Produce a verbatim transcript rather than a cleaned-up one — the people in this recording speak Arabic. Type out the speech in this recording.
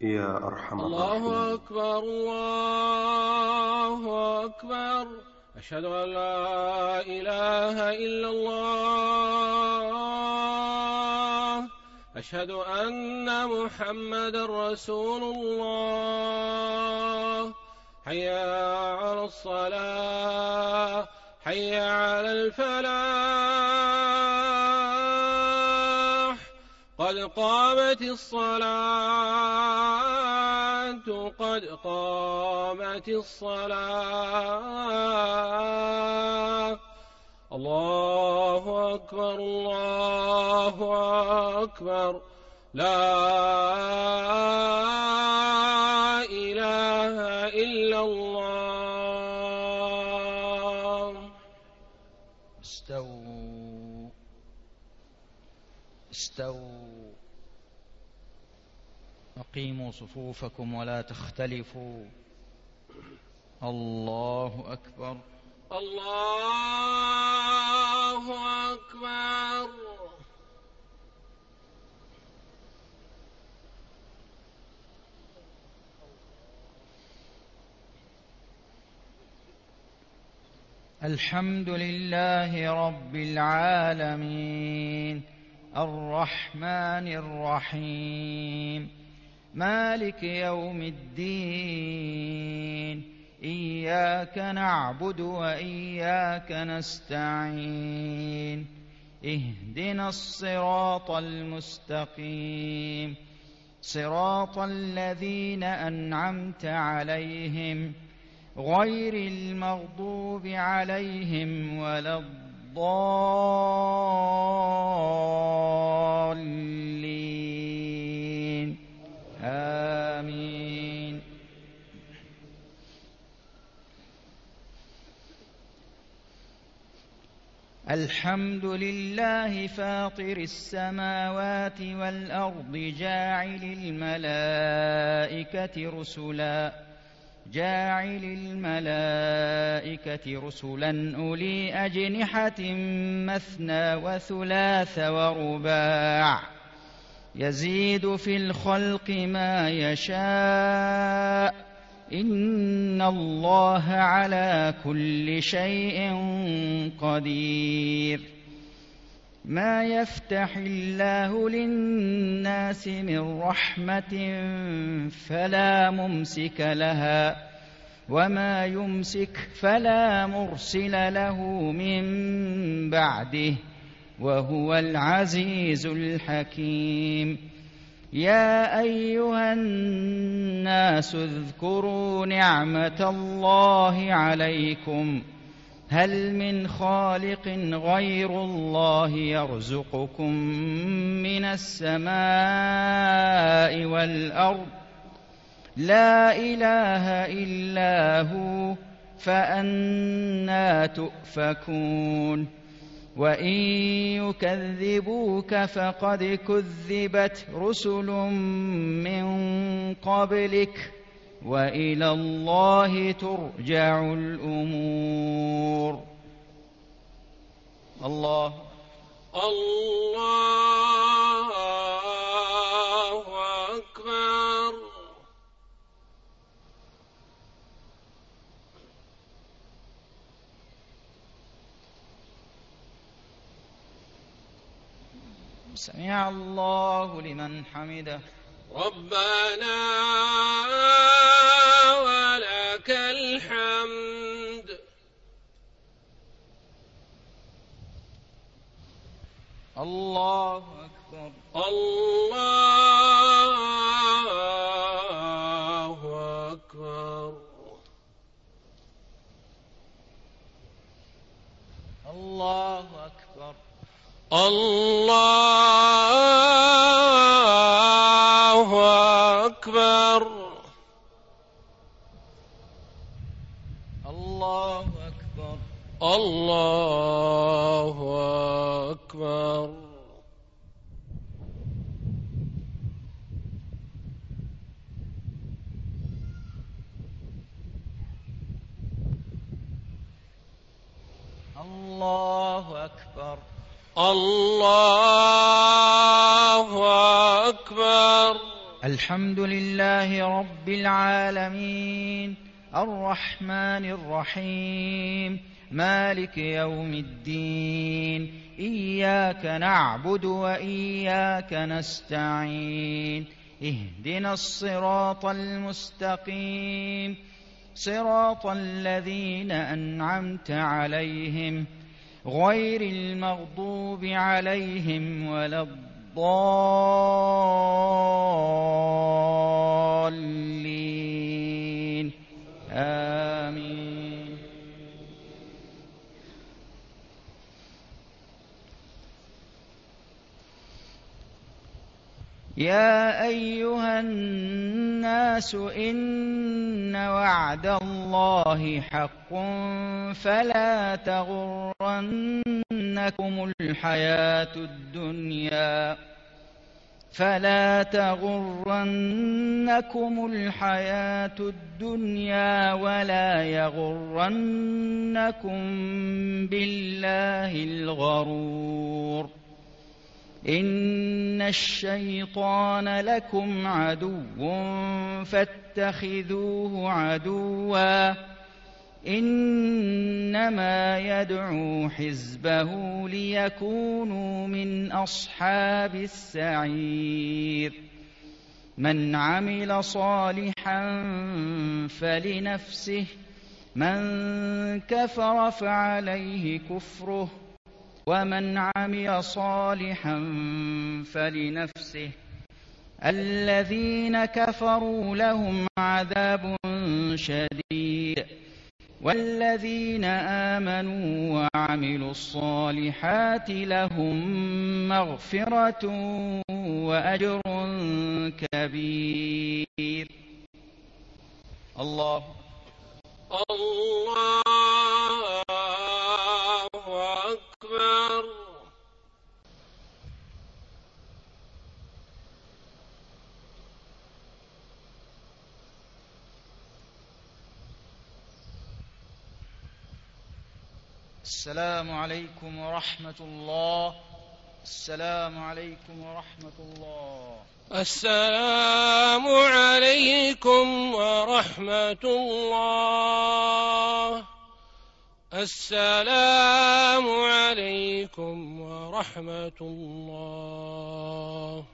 يا أرحم الله الراحمين. أكبر الله أكبر. أشهد أن لا إله إلا الله. أشهد أن محمدا رسول الله. حي على الصلاة، حي على الفلاح، قد قامت الصلاة، قد قامت الصلاة. الله أكبر الله أكبر. لا إله إلا الله. استووا استووا أقيموا صفوفكم ولا تختلفوا. الله أكبر الله أكبر. الحمد لله رب العالمين، الرحمن الرحيم، مالك يوم الدين، إياك نعبد وإياك نستعين، اهدنا الصراط المستقيم، صراط الذين أنعمت عليهم غير المغضوب عليهم ولا الضالين، آمين. الحمد لله فاطر السماوات والأرض، جاعل الملائكة رسلا جاعل الملائكة رسلا أولي أجنحة مثنى وثلاث ورباع، يزيد في الخلق ما يشاء، إن الله على كل شيء قدير. ما يفتح الله للناس من رحمة فلا ممسك لها، وما يمسك فلا مرسل له من بعده، وهو العزيز الحكيم. يا أيها الناس اذكروا نعمة الله عليكم، هل من خالق غير الله يرزقكم من السماء والأرض؟ لا إله إلا هو، فأنى تؤفكون؟ وإن يكذبوك فقد كذبت رسل من قبلك، وإلى الله ترجع الأمور. الله الله أكبر. سمع الله لمن حمده. ربنا ولك الحمد. الله أكبر. الله أكبر. الله أكبر. الله أكبر. الله أكبر. الله أكبر. الله أكبر. الله أكبر. الحمد لله رب العالمين الرحمن الرحيم مالك يوم الدين إياك نعبد وإياك نستعين اهدنا الصراط المستقيم صراط الذين أنعمت عليهم غير المغضوب عليهم ولا الضالين آمين. يا أيها الناس إن وعد الله حق فلا تغرنكم الحياة الدنيا فلا تغرنكم الحياة الدنيا ولا يغرنكم بالله الغرور إن الشيطان لكم عدو فاتخذوه عدوا إنما يدعو حزبه ليكونوا من أصحاب السعير من عمل صالحا فلنفسه من كفر فعليه كفره ومن عمل صالحا فلنفسه الذين كفروا لهم عذاب شديد والذين آمنوا وعملوا الصالحات لهم مغفرة وأجر كبير. الله الله أكبر. السلام عليكم ورحمة الله. السلام عليكم ورحمة الله. السلام عليكم ورحمة الله. السلام عليكم ورحمة الله.